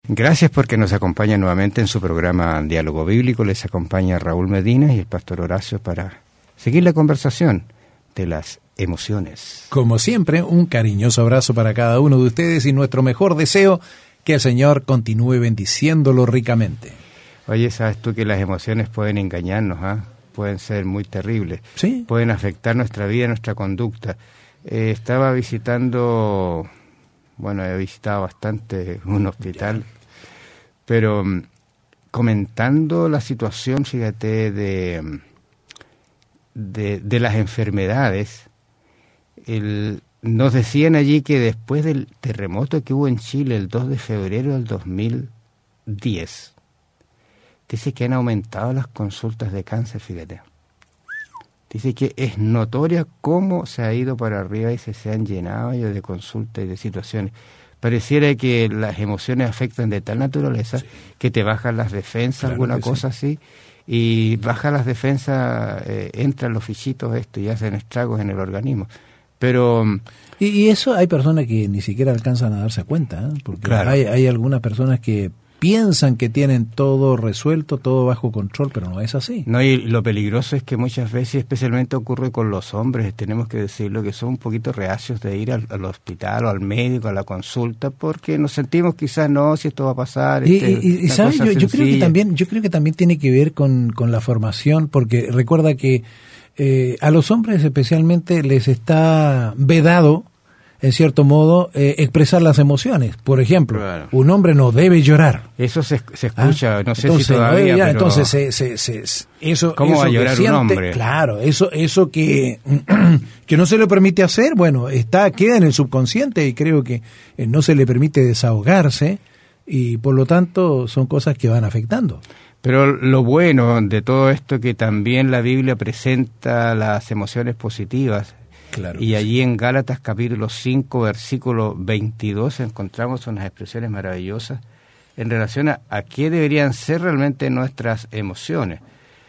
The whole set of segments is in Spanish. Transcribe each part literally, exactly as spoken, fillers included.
Gracias porque nos acompaña nuevamente en su programa Diálogo Bíblico. Les acompaña Raúl Medina y el pastor Horacio para seguir la conversación de las emociones. Como siempre, un cariñoso abrazo para cada uno de ustedes y nuestro mejor deseo, que el Señor continúe bendiciéndolo ricamente. Oye, ¿sabes tú que las emociones pueden engañarnos? ¿Ah? Pueden ser muy terribles. Sí. Pueden afectar nuestra vida, nuestra conducta. Eh, estaba visitando, bueno, he visitado bastante un hospital, ya. pero um, comentando la situación, fíjate, de, de, de las enfermedades, el, nos decían allí que después del terremoto que hubo en Chile el dos de febrero del dos mil diez, dice que han aumentado las consultas de cáncer, fíjate. Dice que es notoria cómo se ha ido para arriba y se, se han llenado ellos de consultas y de situaciones. Pareciera que las emociones afectan de tal naturaleza, sí, que te bajan las defensas, claro, alguna cosa sí. así, y baja las defensas, eh, entran los fichitos esto y hacen estragos en el organismo. Pero y, y eso hay personas que ni siquiera alcanzan a darse cuenta, ¿eh? Porque claro, hay, hay algunas personas que piensan que tienen todo resuelto, todo bajo control, pero no es así. No, y lo peligroso es que muchas veces, especialmente ocurre con los hombres, tenemos que decirlo, que son un poquito reacios de ir al, al hospital o al médico, a la consulta, porque nos sentimos quizás, no, si esto va a pasar. Y, este, y, y ¿sabes? Yo, yo creo que también, yo creo que también tiene que ver con, con la formación, porque recuerda que eh, a los hombres especialmente les está vedado, en cierto modo, eh, expresar las emociones. Por ejemplo, claro, un hombre no debe llorar. Eso se, se escucha, ¿Ah? no sé entonces, si todavía, no, pero... Entonces, se, se, se, eso, ¿cómo eso va a llorar siente, un hombre? Claro, eso eso que, que no se le permite hacer, bueno, está queda en el subconsciente y creo que eh, no se le permite desahogarse y por lo tanto son cosas que van afectando. Pero lo bueno de todo esto es que también la Biblia presenta las emociones positivas. Claro, y allí en Gálatas capítulo cinco, versículo veintidós, encontramos unas expresiones maravillosas en relación a, a qué deberían ser realmente nuestras emociones.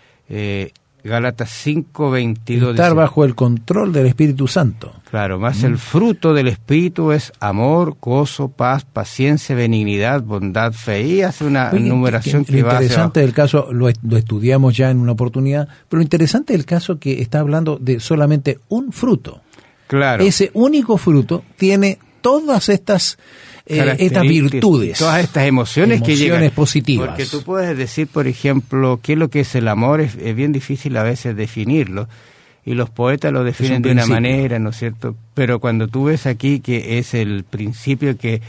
Eh, Gálatas cinco, veintidós estar dice, bajo el control del Espíritu Santo. Claro, más mm. el fruto del Espíritu es amor, gozo, paz, paciencia, benignidad, bondad, fe. Y hace una Oye, enumeración que, que, que va hacia... Lo interesante del caso, lo, lo estudiamos ya en una oportunidad, pero lo interesante del caso que está hablando de solamente un fruto. Claro. Ese único fruto tiene todas estas... Eh, estas virtudes, todas estas emociones, emociones que llegan positivas. Porque tú puedes decir, por ejemplo, qué es lo que es el amor, es, es bien difícil a veces definirlo, y los poetas lo definen un de principio. Una manera, ¿no es cierto? Pero cuando tú ves aquí que es el principio que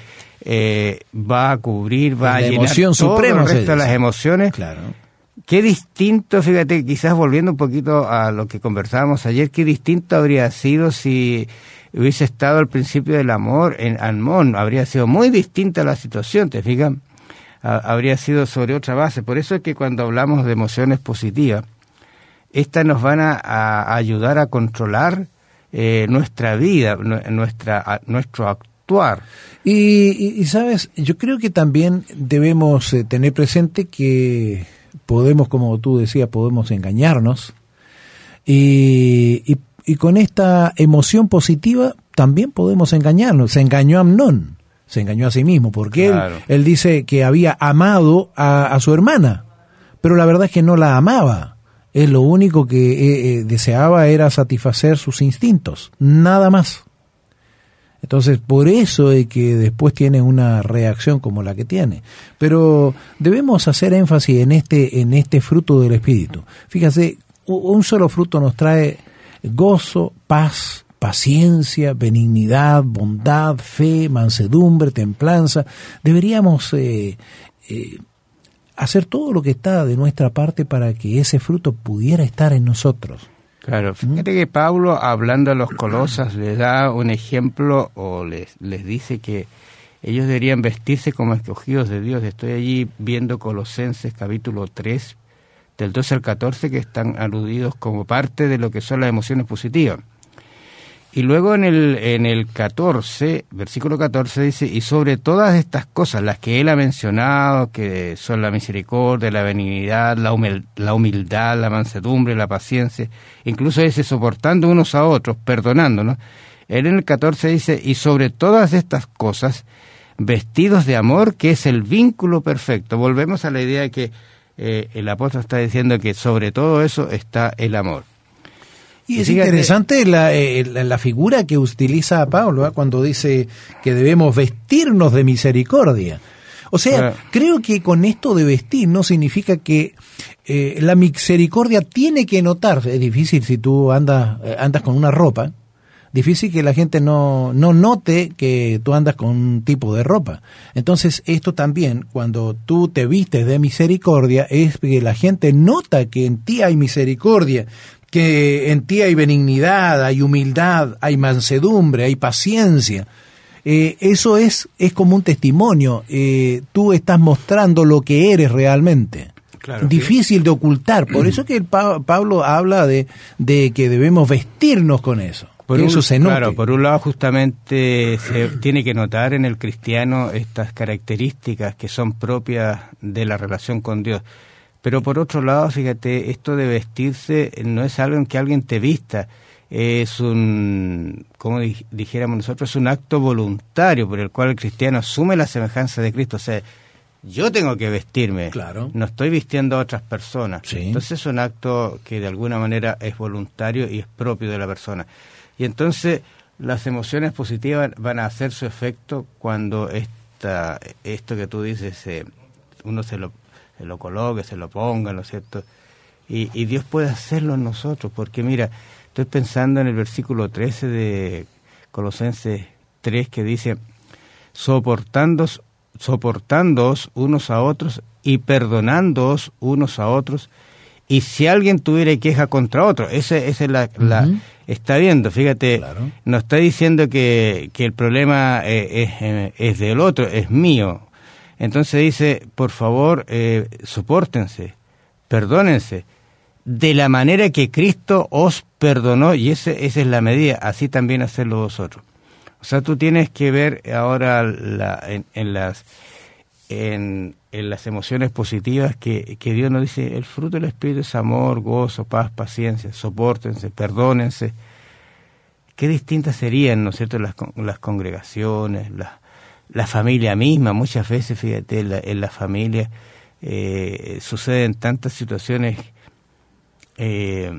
eh, va a cubrir, va la a llenar todo suprema, el resto de las emociones, claro. Qué distinto, fíjate, quizás volviendo un poquito a lo que conversábamos ayer, qué distinto habría sido si hubiese estado al principio del amor en Almón, habría sido muy distinta la situación, ¿te fijas? Habría sido sobre otra base. Por eso es que cuando hablamos de emociones positivas, estas nos van a, a ayudar a controlar eh, nuestra vida, nuestra, a, nuestro actuar. Y, y, y, ¿sabes? Yo creo que también debemos eh, tener presente que podemos, como tú decías, podemos engañarnos y, y Y con esta emoción positiva también podemos engañarnos. Se engañó a Amnón, se engañó a sí mismo, porque claro. él, él dice que había amado a, a su hermana, pero la verdad es que no la amaba. Él lo único que eh, eh, deseaba era satisfacer sus instintos, nada más. Entonces, por eso es que después tiene una reacción como la que tiene. Pero debemos hacer énfasis en este, en este fruto del Espíritu. Fíjate, un solo fruto nos trae gozo, paz, paciencia, benignidad, bondad, fe, mansedumbre, templanza. Deberíamos eh, eh, hacer todo lo que está de nuestra parte para que ese fruto pudiera estar en nosotros. Claro, fíjate ¿Mm? que Pablo, hablando a los Colosas, les da un ejemplo o les, les dice que ellos deberían vestirse como escogidos de Dios. Estoy allí viendo Colosenses capítulo tres, del doce al catorce, que están aludidos como parte de lo que son las emociones positivas. Y luego en el en el catorce, versículo catorce dice, y sobre todas estas cosas, las que él ha mencionado, que son la misericordia, la benignidad, la, humil, la humildad, la mansedumbre, la paciencia, incluso ese soportando unos a otros, perdonándonos. Él en el catorce dice, y sobre todas estas cosas, vestidos de amor, que es el vínculo perfecto. Volvemos a la idea de que eh, el apóstol está diciendo que sobre todo eso está el amor. Y es Fíjate, interesante la, eh, la, la figura que utiliza Pablo, ¿eh? cuando dice que debemos vestirnos de misericordia. O sea, claro. creo que con esto de vestir no significa que eh, la misericordia tiene que notarse. Es difícil si tú andas, andas con una ropa, difícil que la gente no, no note que tú andas con un tipo de ropa. Entonces, esto también, cuando tú te vistes de misericordia, es que la gente nota que en ti hay misericordia, que en ti hay benignidad, hay humildad, hay mansedumbre, hay paciencia. Eh, eso es, es como un testimonio. Eh, tú estás mostrando lo que eres realmente. Claro, difícil sí. de ocultar. Por eso que el pa- Pablo habla de, de que debemos vestirnos con eso. Por que un, eso se note. Claro, por un lado justamente se tiene que notar en el cristiano estas características que son propias de la relación con Dios. Pero por otro lado, fíjate, esto de vestirse no es algo en que alguien te vista. Es un, como dijéramos nosotros, es un acto voluntario por el cual el cristiano asume la semejanza de Cristo. O sea, yo tengo que vestirme, claro. no estoy vistiendo a otras personas. Sí. Entonces es un acto que de alguna manera es voluntario y es propio de la persona. Y entonces las emociones positivas van a hacer su efecto cuando esta, esto que tú dices, eh, uno se lo, se lo coloque, se lo ponga, ¿no es cierto? Y, y Dios puede hacerlo en nosotros, porque mira, estoy pensando en el versículo trece de Colosenses tres que dice, soportándoos, soportándoos unos a otros y perdonándoos unos a otros, y si alguien tuviera queja contra otro, ese, esa es la, uh-huh. la está viendo, fíjate, claro. no está diciendo que, que el problema eh, es, eh, es del otro, es mío. Entonces dice, por favor, eh, sopórtense, perdónense, de la manera que Cristo os perdonó, y ese, esa es la medida, así también hacerlo vosotros. O sea, tú tienes que ver ahora la, en, en las en, en las emociones positivas que, que Dios nos dice, el fruto del Espíritu es amor, gozo, paz, paciencia, sopórtense, perdónense. Qué distintas serían, ¿no es cierto?, las, las congregaciones, la, la familia misma. Muchas veces, fíjate, en la, en la familia eh, suceden tantas situaciones Eh,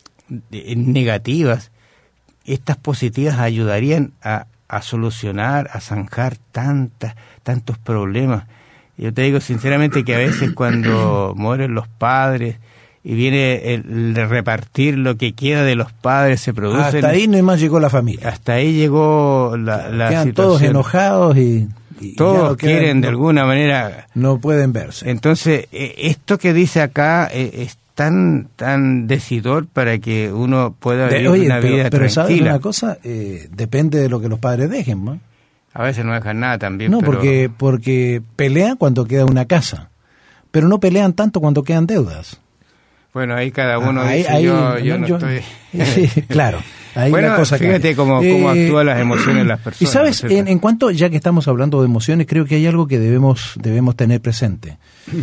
negativas. Estas positivas ayudarían a, a solucionar, a zanjar tantas, tantos problemas. Yo te digo sinceramente que a veces cuando mueren los padres y viene el, el repartir lo que queda de los padres, se produce... Hasta ahí no más llegó la familia. Hasta ahí llegó la, la quedan situación. Todos enojados y... y todos no quieren quedan, de no, alguna manera... No pueden verse. Entonces, eh, esto que dice acá eh, es tan tan decidor para que uno pueda vivir Oye, una pero, vida pero tranquila. ¿sabes una cosa? Eh, depende de lo que los padres dejen, ¿no? A veces no dejan nada también. No, pero... porque porque pelean cuando queda una casa, pero no pelean tanto cuando quedan deudas. Bueno, ahí cada uno ah, dice, ahí, yo, ahí, yo no yo, estoy... Sí, claro. Ahí bueno, la cosa fíjate cómo, cómo eh, actúan las emociones de las personas. Y sabes, ¿no? en, en cuanto, ya que estamos hablando de emociones, creo que hay algo que debemos debemos tener presente.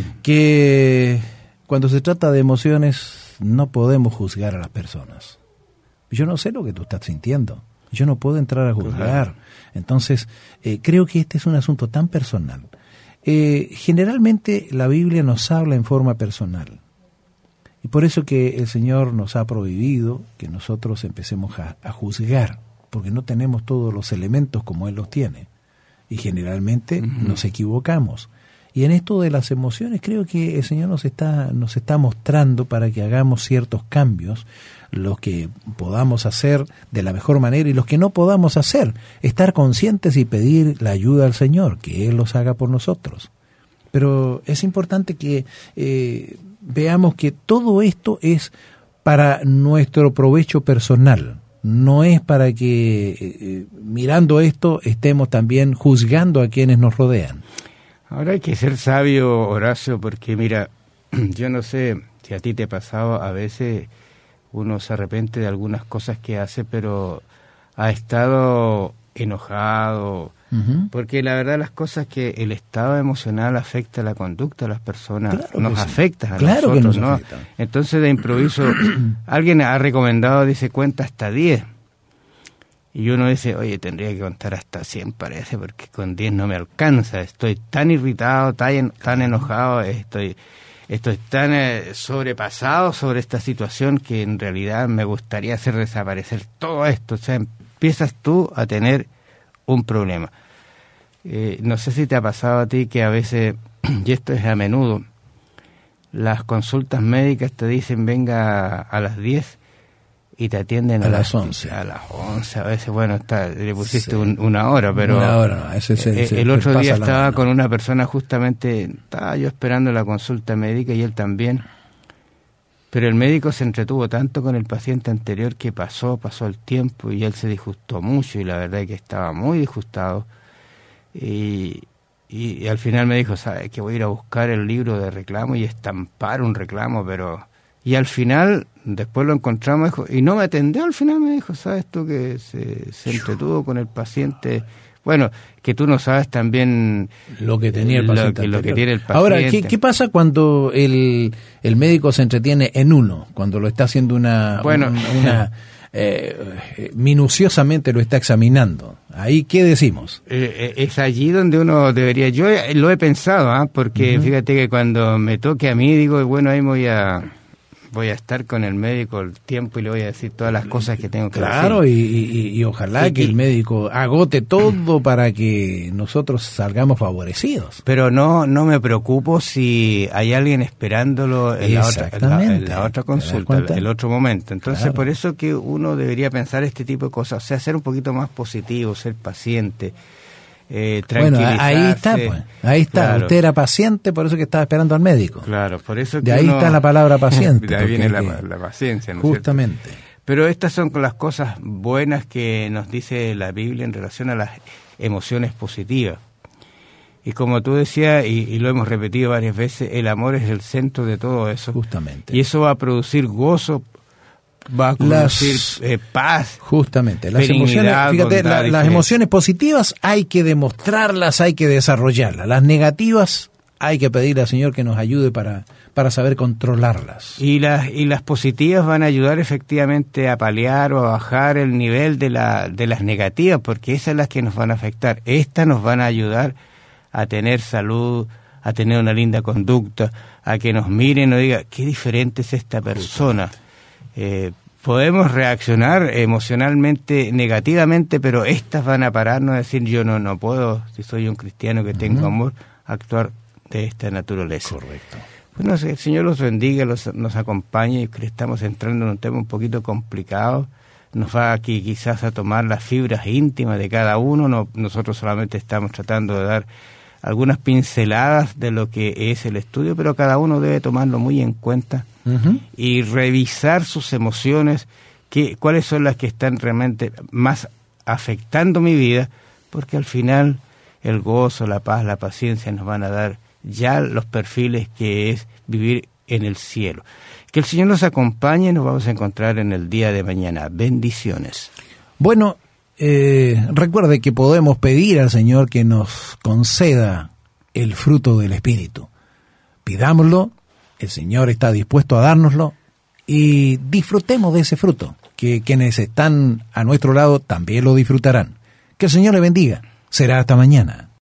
Que cuando se trata de emociones, no podemos juzgar a las personas. Yo no sé lo que tú estás sintiendo. Yo no puedo entrar a juzgar. Entonces, eh, creo que este es un asunto tan personal. Eh, generalmente la Biblia nos habla en forma personal. Y por eso que el Señor nos ha prohibido que nosotros empecemos a, a juzgar, porque no tenemos todos los elementos como Él los tiene. Y generalmente uh-huh. nos equivocamos. Y en esto de las emociones creo que el Señor nos está, nos está mostrando para que hagamos ciertos cambios, los que podamos hacer de la mejor manera y los que no podamos hacer. Estar conscientes y pedir la ayuda al Señor, que Él los haga por nosotros. Pero es importante que eh, veamos que todo esto es para nuestro provecho personal. No es para que eh, mirando esto estemos también juzgando a quienes nos rodean. Ahora hay que ser sabio, Horacio, porque mira, yo no sé si a ti te ha pasado, a veces uno se arrepiente de algunas cosas que hace, pero ha estado enojado, uh-huh. porque la verdad las cosas que el estado emocional afecta la conducta de las personas, claro nos sí. afecta a claro nosotros, que nos ¿no? afecta. Entonces de improviso, alguien ha recomendado, dice, cuenta hasta diez. Y uno dice, oye, tendría que contar hasta cien parece, porque con diez no me alcanza. Estoy tan irritado, tan, tan enojado, estoy, estoy tan eh, sobrepasado sobre esta situación que en realidad me gustaría hacer desaparecer todo esto. O sea, empiezas tú a tener un problema. Eh, no sé si te ha pasado a ti que a veces, y esto es a menudo, las consultas médicas te dicen venga a las diez y te atienden a, a las once. A las once, a veces, bueno, está, le pusiste sí. un, una hora, pero... Una hora, no, ese, ese, ese, el otro día estaba la con una persona justamente, estaba yo esperando la consulta médica y él también, pero el médico se entretuvo tanto con el paciente anterior que pasó, pasó el tiempo y él se disgustó mucho y la verdad es que estaba muy disgustado y... Y, y al final me dijo, ¿sabes? Que voy a ir a buscar el libro de reclamo y estampar un reclamo, pero... Y al final, después lo encontramos, dijo, y no me atendió, al final me dijo, ¿sabes tú? Que se, se entretuvo con el paciente. Bueno, que tú no sabes también... Lo que tenía el paciente. Lo que, lo que tiene el paciente. Ahora, ¿qué, qué pasa cuando el, el médico se entretiene en uno? Cuando lo está haciendo una... Bueno, una, una eh, minuciosamente lo está examinando. ¿Ahí qué decimos? Eh, es allí donde uno debería... Yo lo he pensado, ¿eh? Porque uh-huh. fíjate que cuando me toque a mí, digo, bueno, ahí voy a voy a estar con el médico el tiempo y le voy a decir todas las cosas que tengo que claro, decir. Claro, y, y, y ojalá y, que y, el médico agote todo para que nosotros salgamos favorecidos. Pero no no me preocupo si hay alguien esperándolo en, la otra, en, la, en la otra consulta, el, el otro momento. Entonces, claro. Por eso que uno debería pensar este tipo de cosas, o sea, ser un poquito más positivo, ser paciente. Eh, bueno, ahí está, pues. Ahí está. Claro. Usted era paciente, por eso que estaba esperando al médico. Claro, por eso que de ahí uno... está la palabra paciente. De ahí viene la, la paciencia, ¿no? Justamente. ¿Cierto? Pero estas son las cosas buenas que nos dice la Biblia en relación a las emociones positivas. Y como tú decías, y, y lo hemos repetido varias veces, el amor es el centro de todo eso. Justamente. Y eso va a producir gozo, va a producir las, eh, paz. Justamente. Las emociones, fíjate, la, las emociones positivas hay que demostrarlas, hay que desarrollarlas. Las negativas hay que pedirle al Señor que nos ayude para, para saber controlarlas. Y las y las positivas van a ayudar efectivamente a paliar o a bajar el nivel de la de las negativas, porque esas son las que nos van a afectar. Estas nos van a ayudar a tener salud, a tener una linda conducta, a que nos miren y nos digan, qué diferente es esta persona. Eh, podemos reaccionar emocionalmente negativamente, pero estas van a pararnos a decir, yo no no puedo, si soy un cristiano que tengo uh-huh. amor, actuar de esta naturaleza. Correcto. Bueno, el Señor los bendiga, los, nos acompañe, y que estamos entrando en un tema un poquito complicado. Nos va aquí quizás a tomar las fibras íntimas de cada uno. No, nosotros solamente estamos tratando de dar algunas pinceladas de lo que es el estudio, pero cada uno debe tomarlo muy en cuenta uh-huh. y revisar sus emociones, que, cuáles son las que están realmente más afectando mi vida, porque al final el gozo, la paz, la paciencia nos van a dar ya los perfiles que es vivir en el cielo. Que el Señor nos acompañe y nos vamos a encontrar en el día de mañana. Bendiciones. Bueno, eh, recuerde que podemos pedir al Señor que nos conceda el fruto del Espíritu. Pidámoslo, el Señor está dispuesto a dárnoslo y disfrutemos de ese fruto, que quienes están a nuestro lado también lo disfrutarán. Que el Señor le bendiga. Será hasta mañana.